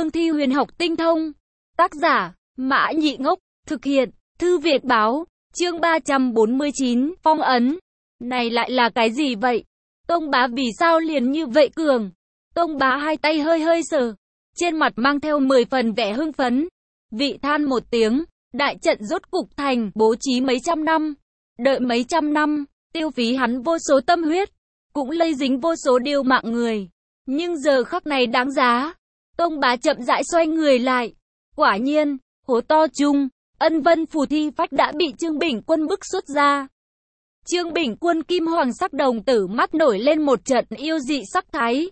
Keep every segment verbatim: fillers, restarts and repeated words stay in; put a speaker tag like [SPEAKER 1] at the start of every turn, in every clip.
[SPEAKER 1] cương thi huyền học tinh thông. Tác giả, Mã Nhị Ngốc, thực hiện, Thư Việt Báo, chương ba trăm bốn mươi chín, phong ấn. Này lại là cái gì vậy? Tông Bá vì sao liền như vậy cường? Tông Bá hai tay hơi hơi sờ, trên mặt mang theo mười phần vẻ hưng phấn. Vị than một tiếng, đại trận rốt cục thành, bố trí mấy trăm năm, đợi mấy trăm năm, tiêu phí hắn vô số tâm huyết, cũng lây dính vô số điều mạng người. Nhưng giờ khắc này đáng giá. Tông Bá chậm rãi xoay người lại. Quả nhiên, hố to chung, Ân Vân phù thi phách đã bị Trương Bình Quân bức xuất ra. Trương Bình Quân kim hoàng sắc đồng tử mắt nổi lên một trận yêu dị sắc thái.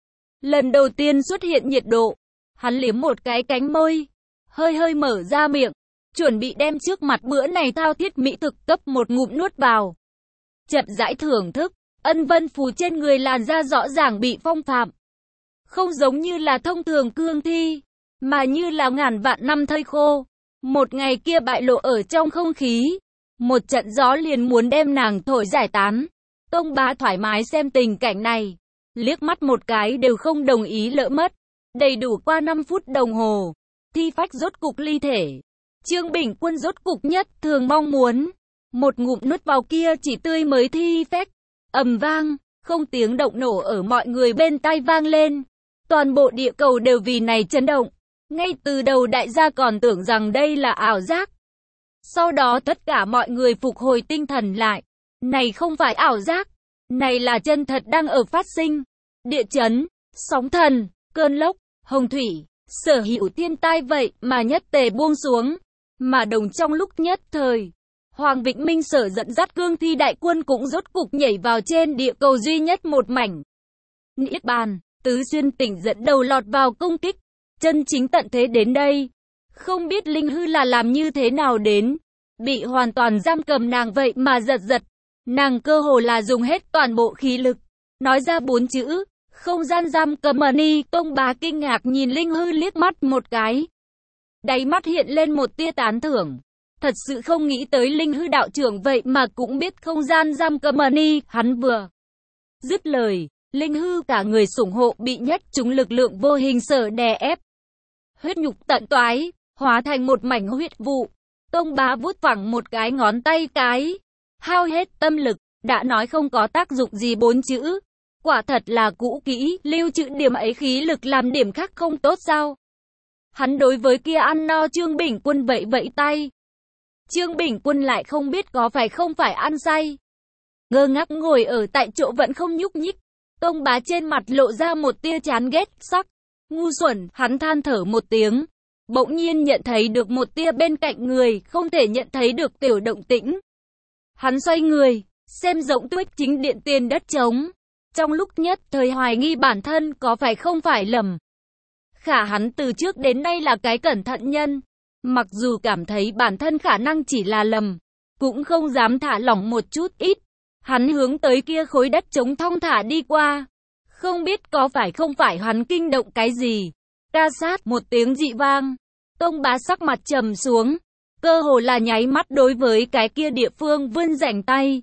[SPEAKER 1] Lần đầu tiên xuất hiện nhiệt độ, hắn liếm một cái cánh môi, hơi hơi mở ra miệng, chuẩn bị đem trước mặt bữa này thao thiết mỹ thực cấp một ngụm nuốt vào. Chậm rãi thưởng thức, Ân Vân phù trên người làn da rõ ràng bị phong phạm. Không giống như là thông thường cương thi, mà như là ngàn vạn năm thây khô. Một ngày kia bại lộ ở trong không khí, một trận gió liền muốn đem nàng thổi giải tán. Tông Bá thoải mái xem tình cảnh này, liếc mắt một cái đều không đồng ý lỡ mất. Đầy đủ qua năm phút đồng hồ, thi phách rốt cục ly thể. Trương Bình Quân rốt cục nhất thường mong muốn, một ngụm nuốt vào kia chỉ tươi mới thi phách. Ầm vang, không tiếng động nổ ở mọi người bên tai vang lên. Toàn bộ địa cầu đều vì này chấn động. Ngay từ đầu đại gia còn tưởng rằng đây là ảo giác. Sau đó tất cả mọi người phục hồi tinh thần lại. Này không phải ảo giác, này là chân thật đang ở phát sinh. Địa chấn, sóng thần, cơn lốc, hồng thủy, sở hữu thiên tai vậy mà nhất tề buông xuống. Mà đồng trong lúc nhất thời, Hoàng Vĩnh Minh sở dẫn dắt cương thi đại quân cũng rốt cục nhảy vào trên địa cầu duy nhất một mảnh. Niết bàn, Tứ Xuyên tỉnh dẫn đầu lọt vào công kích. Chân chính tận thế đến đây. Không biết Linh Hư là làm như thế nào đến. Bị hoàn toàn giam cầm nàng vậy mà giật giật. Nàng cơ hồ là dùng hết toàn bộ khí lực. Nói ra bốn chữ. Không gian giam cầm ni. Tông Bá kinh ngạc nhìn Linh Hư liếc mắt một cái. Đáy mắt hiện lên một tia tán thưởng. Thật sự không nghĩ tới Linh Hư đạo trưởng vậy mà cũng biết không gian giam cầm ni. Hắn vừa dứt lời, Linh Hư cả người sủng hộ bị nhất chúng lực lượng vô hình sở đè ép. Huyết nhục tận toái, hóa thành một mảnh huyết vụ. Tông Bá vuốt phẳng một cái ngón tay cái. Hao hết tâm lực, đã nói không có tác dụng gì bốn chữ. Quả thật là cũ kỹ, lưu trữ điểm ấy khí lực làm điểm khác không tốt sao? Hắn đối với kia ăn no Trương Bình Quân vậy vẫy tay. Trương Bình Quân lại không biết có phải không phải ăn say. Ngơ ngác ngồi ở tại chỗ vẫn không nhúc nhích. Tông Bá trên mặt lộ ra một tia chán ghét sắc. Ngu xuẩn, hắn than thở một tiếng. Bỗng nhiên nhận thấy được một tia bên cạnh người, không thể nhận thấy được tiểu động tĩnh. Hắn xoay người, xem rỗng tuếch chính điện tiền đất trống. Trong lúc nhất thời hoài nghi bản thân có phải không phải lầm. Khả hắn từ trước đến nay là cái cẩn thận nhân. Mặc dù cảm thấy bản thân khả năng chỉ là lầm, cũng không dám thả lỏng một chút ít. Hắn hướng tới kia khối đất trống thong thả đi qua. Không biết có phải không phải hắn kinh động cái gì. Ca sát một tiếng dị vang. Tông Bá sắc mặt trầm xuống. Cơ hồ là nháy mắt đối với cái kia địa phương vươn rảnh tay.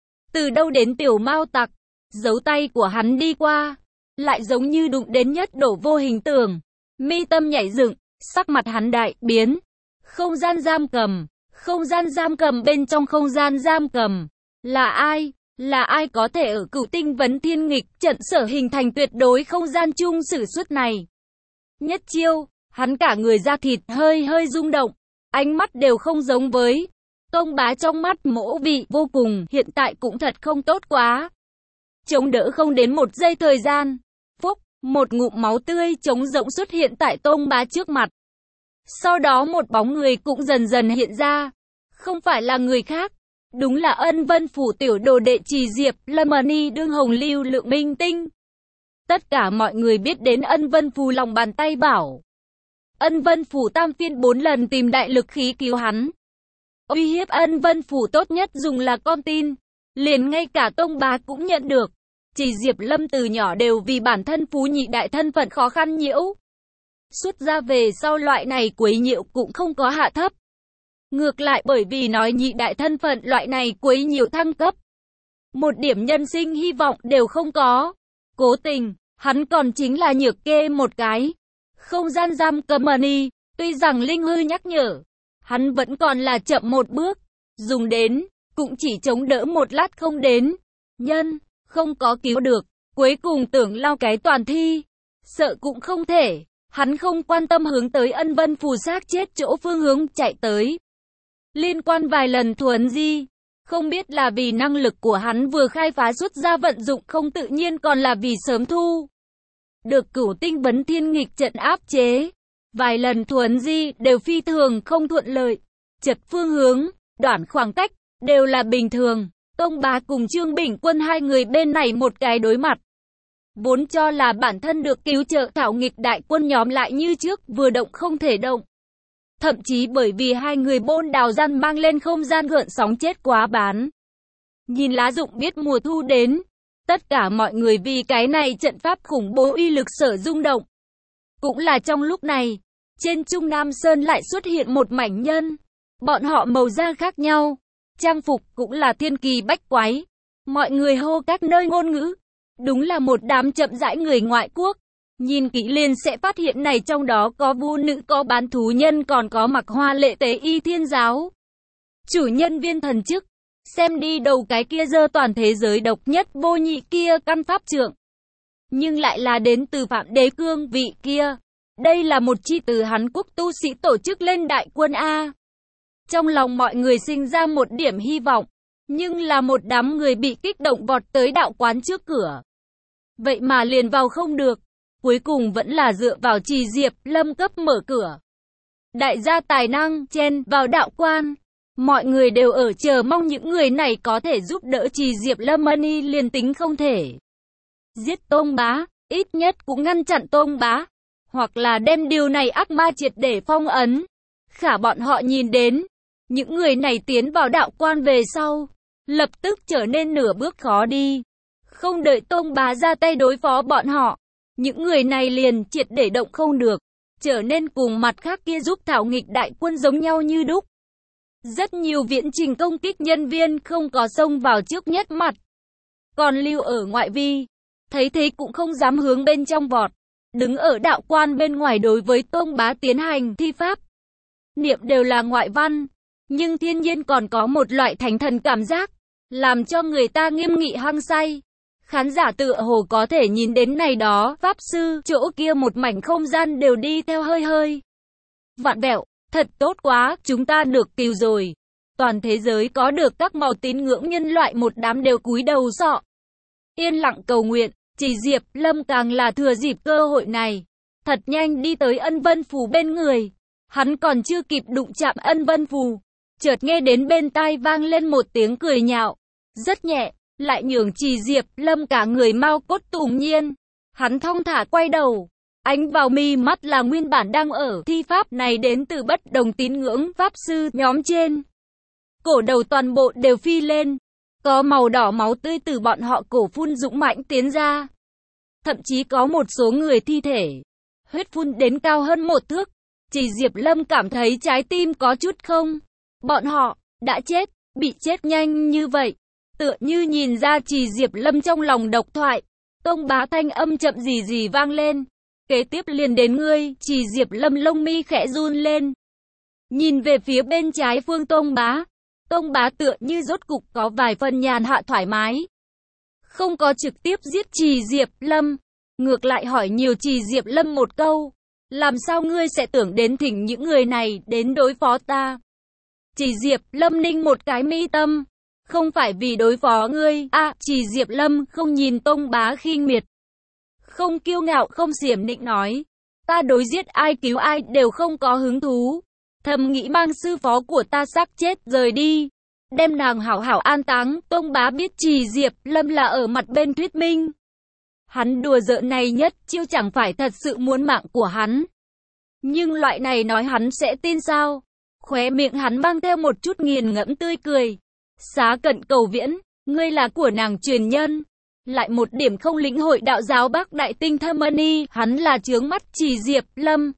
[SPEAKER 1] Từ đâu đến tiểu mao tặc. Giấu tay của hắn đi qua. Lại giống như đụng đến nhất đổ vô hình tường. Mi tâm nhảy dựng. Sắc mặt hắn đại biến. Không gian giam cầm. Không gian giam cầm bên trong không gian giam cầm. Là ai? Là ai có thể ở Cửu Tinh Vấn Thiên Nghịch trận sở hình thành tuyệt đối không gian chung sử xuất này? Nhất chiêu, hắn cả người da thịt hơi hơi rung động, ánh mắt đều không giống với. Tông Bá trong mắt mỗ vị vô cùng, hiện tại cũng thật không tốt quá. Chống đỡ không đến một giây thời gian. Phúc, một ngụm máu tươi trống rỗng xuất hiện tại Tông Bá trước mặt. Sau đó một bóng người cũng dần dần hiện ra. Không phải là người khác. Đúng là Ân Vân phủ tiểu đồ đệ Trì Diệp, Lâm Ni đương hồng lưu lượng minh tinh. Tất cả mọi người biết đến Ân Vân phù lòng bàn tay bảo. Ân Vân phủ tam phiên bốn lần tìm đại lực khí cứu hắn. Uy hiếp Ân Vân phủ tốt nhất dùng là con tin. Liền ngay cả Tông Bá cũng nhận được. Trì Diệp Lâm từ nhỏ đều vì bản thân phú nhị đại thân phận khó khăn nhiễu. Xuất ra về sau loại này quấy nhiễu cũng không có hạ thấp. Ngược lại bởi vì nói nhị đại thân phận loại này quấy nhiễu thăng cấp. Một điểm nhân sinh hy vọng đều không có. Cố tình, hắn còn chính là nhược kê một cái. Không gian giam cầm money, tuy rằng Linh Hư nhắc nhở, hắn vẫn còn là chậm một bước, dùng đến, cũng chỉ chống đỡ một lát không đến. Nhân, không có cứu được, cuối cùng tưởng lao cái toàn thi, sợ cũng không thể, hắn không quan tâm hướng tới Ân Vân Phù xác chết chỗ phương hướng chạy tới. Liên quan vài lần thuần di, không biết là vì năng lực của hắn vừa khai phá xuất ra vận dụng không tự nhiên còn là vì sớm thu được Cửu Tinh Vấn Thiên nghịch trận áp chế. Vài lần thuần di đều phi thường không thuận lợi, chật phương hướng, đoạn khoảng cách, đều là bình thường. Tông Bá cùng Trương Bình Quân hai người bên này một cái đối mặt. Vốn cho là bản thân được cứu trợ thảo nghịch đại quân nhóm lại như trước vừa động không thể động. Thậm chí bởi vì hai người bôn đào gian mang lên không gian gợn sóng chết quá bán. Nhìn lá dụng biết mùa thu đến. Tất cả mọi người vì cái này trận pháp khủng bố uy lực sở rung động. Cũng là trong lúc này, trên Trung Nam Sơn lại xuất hiện một mảnh nhân. Bọn họ màu da khác nhau, trang phục cũng là thiên kỳ bách quái. Mọi người hô các nơi ngôn ngữ. Đúng là một đám chậm rãi người ngoại quốc. Nhìn kỹ liền sẽ phát hiện này trong đó có vu nữ, có bán thú nhân, còn có mặc hoa lệ tế y thiên giáo. Chủ nhân viên thần chức. Xem đi đầu cái kia giơ toàn thế giới độc nhất vô nhị kia căn pháp trượng. Nhưng lại là đến từ Phạm Đế cương vị kia. Đây là một chi từ Hán Quốc tu sĩ tổ chức lên đại quân A. Trong lòng mọi người sinh ra một điểm hy vọng. Nhưng là một đám người bị kích động vọt tới đạo quán trước cửa. Vậy mà liền vào không được. Cuối cùng vẫn là dựa vào Trì Diệp Lâm cấp mở cửa. Đại gia tài năng chen vào đạo quan. Mọi người đều ở chờ mong những người này có thể giúp đỡ Trì Diệp Lâm Money, liền tính không thể giết Tông Bá, ít nhất cũng ngăn chặn Tông Bá, hoặc là đem điều này ác ma triệt để phong ấn. Khả bọn họ nhìn đến, những người này tiến vào đạo quan về sau, lập tức trở nên nửa bước khó đi. Không đợi Tông Bá ra tay đối phó bọn họ, những người này liền triệt để động không được, trở nên cùng mặt khác kia giúp thảo nghịch đại quân giống nhau như đúc. Rất nhiều viễn trình công kích nhân viên không có xông vào trước nhất mặt, còn lưu ở ngoại vi, thấy thế cũng không dám hướng bên trong vọt, đứng ở đạo quan bên ngoài đối với Tông Bá tiến hành thi pháp. Niệm đều là ngoại văn, nhưng thiên nhiên còn có một loại thánh thần cảm giác, làm cho người ta nghiêm nghị hăng say. Khán giả tựa hồ có thể nhìn đến này đó, pháp sư, chỗ kia một mảnh không gian đều đi theo hơi hơi vặn vẹo. Thật tốt quá, chúng ta được cứu rồi. Toàn thế giới có được các màu tín ngưỡng nhân loại một đám đều cúi đầu sọ. Yên lặng cầu nguyện, Trì Diệp Lâm càng là thừa dịp cơ hội này. Thật nhanh đi tới Ân Vân Phù bên người. Hắn còn chưa kịp đụng chạm Ân Vân Phù. Chợt nghe đến bên tai vang lên một tiếng cười nhạo. Rất nhẹ, lại nhường Trì Diệp Lâm cả người mau cốt tủm nhiên. Hắn thong thả quay đầu. Ánh vào mi mắt là nguyên bản đang ở thi pháp này đến từ bất đồng tín ngưỡng pháp sư nhóm trên. Cổ đầu toàn bộ đều phi lên. Có màu đỏ máu tươi từ bọn họ cổ phun dũng mãnh tiến ra. Thậm chí có một số người thi thể. Huyết phun đến cao hơn một thước. Chỉ Diệp Lâm cảm thấy trái tim có chút không. Bọn họ đã chết, bị chết nhanh như vậy. Tựa như nhìn ra Trì Diệp Lâm trong lòng độc thoại. Tông Bá thanh âm chậm gì gì vang lên. Kế tiếp liền đến ngươi, Trì Diệp Lâm lông mi khẽ run lên. Nhìn về phía bên trái phương Tông Bá. Tông Bá tựa như rốt cục có vài phần nhàn hạ thoải mái. Không có trực tiếp giết Trì Diệp Lâm. Ngược lại hỏi nhiều Trì Diệp Lâm một câu. Làm sao ngươi sẽ tưởng đến thỉnh những người này đến đối phó ta? Trì Diệp Lâm ninh một cái mi tâm. Không phải vì đối phó ngươi. À, Trì Diệp Lâm không nhìn Tông Bá khinh miệt. Không kiêu ngạo không xiểm nịnh nói. Ta đối giết ai cứu ai đều không có hứng thú. Thầm nghĩ mang sư phó của ta xác chết rời đi. Đem nàng hảo hảo an táng. Tông Bá biết Trì Diệp Lâm là ở mặt bên thuyết minh. Hắn đùa giỡn này nhất chiêu chẳng phải thật sự muốn mạng của hắn. Nhưng loại này nói hắn sẽ tin sao? Khóe miệng hắn mang theo một chút nghiền ngẫm tươi cười. Xá Cận Cầu Viễn, ngươi là của nàng truyền nhân. Lại một điểm không lĩnh hội đạo giáo Bắc Đại Tinh Thâm Mani, hắn là chướng mắt Trì Diệp Lâm.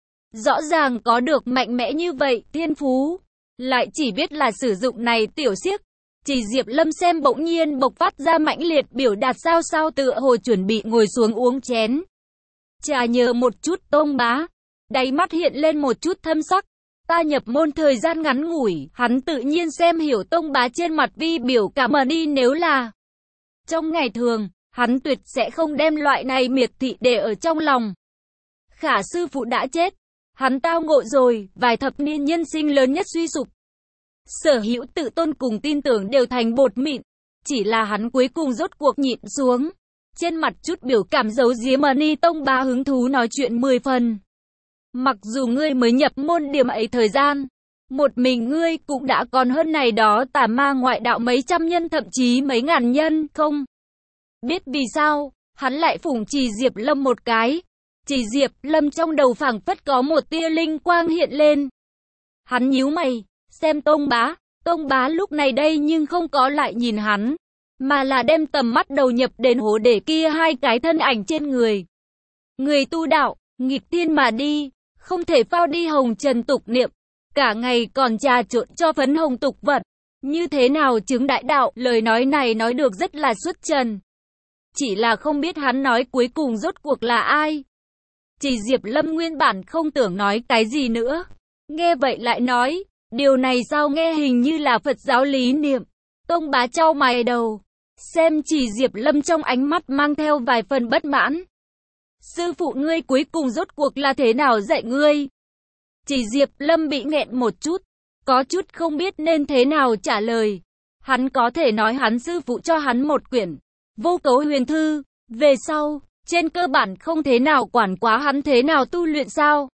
[SPEAKER 1] Rõ ràng có được mạnh mẽ như vậy, thiên phú. Lại chỉ biết là sử dụng này tiểu xiếc. Trì Diệp Lâm xem bỗng nhiên bộc phát ra mãnh liệt biểu đạt sao sao tựa hồ chuẩn bị ngồi xuống uống chén. Chả nhờ một chút Tông Bá. Đáy mắt hiện lên một chút thâm sắc. Ta nhập môn thời gian ngắn ngủi, hắn tự nhiên xem hiểu Tông Bá trên mặt vi biểu cảm ơn đi, nếu là trong ngày thường, hắn tuyệt sẽ không đem loại này miệt thị để ở trong lòng. Khả sư phụ đã chết, hắn tao ngộ rồi, vài thập niên nhân sinh lớn nhất suy sụp. Sở hữu tự tôn cùng tin tưởng đều thành bột mịn, chỉ là hắn cuối cùng rốt cuộc nhịn xuống. Trên mặt chút biểu cảm giấu giếm ẩn đi, Tông Bá hứng thú nói chuyện mười phần. Mặc dù ngươi mới nhập môn điểm ấy thời gian, một mình ngươi cũng đã còn hơn này đó tà ma ngoại đạo mấy trăm nhân thậm chí mấy ngàn nhân, không biết vì sao, hắn lại phủng Trì Diệp Lâm một cái. Trì Diệp Lâm trong đầu phảng phất có một tia linh quang hiện lên. Hắn nhíu mày, xem Tông Bá, Tông Bá lúc này đây nhưng không có lại nhìn hắn, mà là đem tầm mắt đầu nhập đến hố để kia hai cái thân ảnh trên người. Người tu đạo, nghịch thiên mà đi, không thể phao đi hồng trần tục niệm, cả ngày còn trà trộn cho phấn hồng tục vật, như thế nào chứng đại đạo. Lời nói này nói được rất là xuất trần, chỉ là không biết hắn nói cuối cùng rốt cuộc là ai. Trì Diệp Lâm nguyên bản không tưởng nói cái gì nữa, nghe vậy lại nói, điều này sao nghe hình như là Phật giáo lý niệm. Tông Bá chau mày đầu, xem Trì Diệp Lâm trong ánh mắt mang theo vài phần bất mãn. Sư phụ ngươi cuối cùng rốt cuộc là thế nào dạy ngươi? Trì Diệp Lâm bị nghẹn một chút, có chút không biết nên thế nào trả lời. Hắn có thể nói hắn sư phụ cho hắn một quyển Vô Cấu Huyền Thư, về sau, trên cơ bản không thế nào quản quá hắn thế nào tu luyện sao?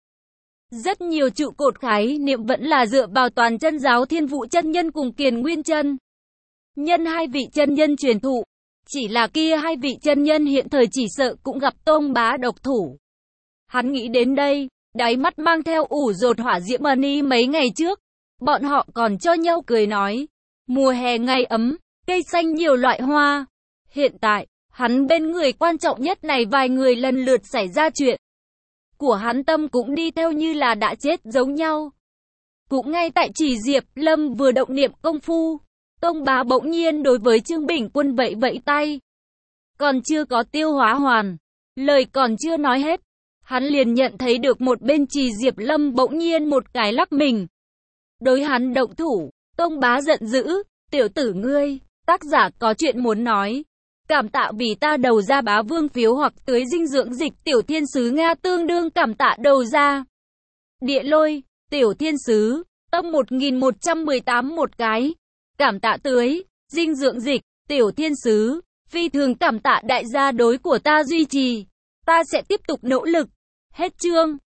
[SPEAKER 1] Rất nhiều trụ cột khái niệm vẫn là dựa vào toàn chân giáo Thiên Vũ chân nhân cùng Kiền Nguyên chân nhân hai vị chân nhân truyền thụ. Chỉ là kia hai vị chân nhân hiện thời chỉ sợ cũng gặp Tông Bá độc thủ. Hắn nghĩ đến đây, đáy mắt mang theo ủ dột hỏa diễm ân y mấy ngày trước. Bọn họ còn cho nhau cười nói, mùa hè ngày ấm, cây xanh nhiều loại hoa. Hiện tại, hắn bên người quan trọng nhất này vài người lần lượt xảy ra chuyện của hắn, tâm cũng đi theo như là đã chết giống nhau. Cũng ngay tại Trì Diệp Lâm vừa động niệm công phu, Tông Bá bỗng nhiên đối với Trương Bình Quân vẫy vẫy tay. Còn chưa có tiêu hóa hoàn, lời còn chưa nói hết, hắn liền nhận thấy được một bên Trì Diệp Lâm bỗng nhiên một cái lắc mình. Đối hắn động thủ, Tông Bá giận dữ, tiểu tử ngươi, tác giả có chuyện muốn nói. Cảm tạ vì ta đầu ra bá vương phiếu hoặc tưới dinh dưỡng dịch, tiểu thiên sứ Nga tương đương cảm tạ đầu ra. Địa lôi, tiểu thiên sứ, tâm một nghìn một trăm mười tám một cái. Cảm tạ tưới, dinh dưỡng dịch, tiểu thiên sứ, phi thường cảm tạ đại gia đối của ta duy trì. Ta sẽ tiếp tục nỗ lực. Hết chương.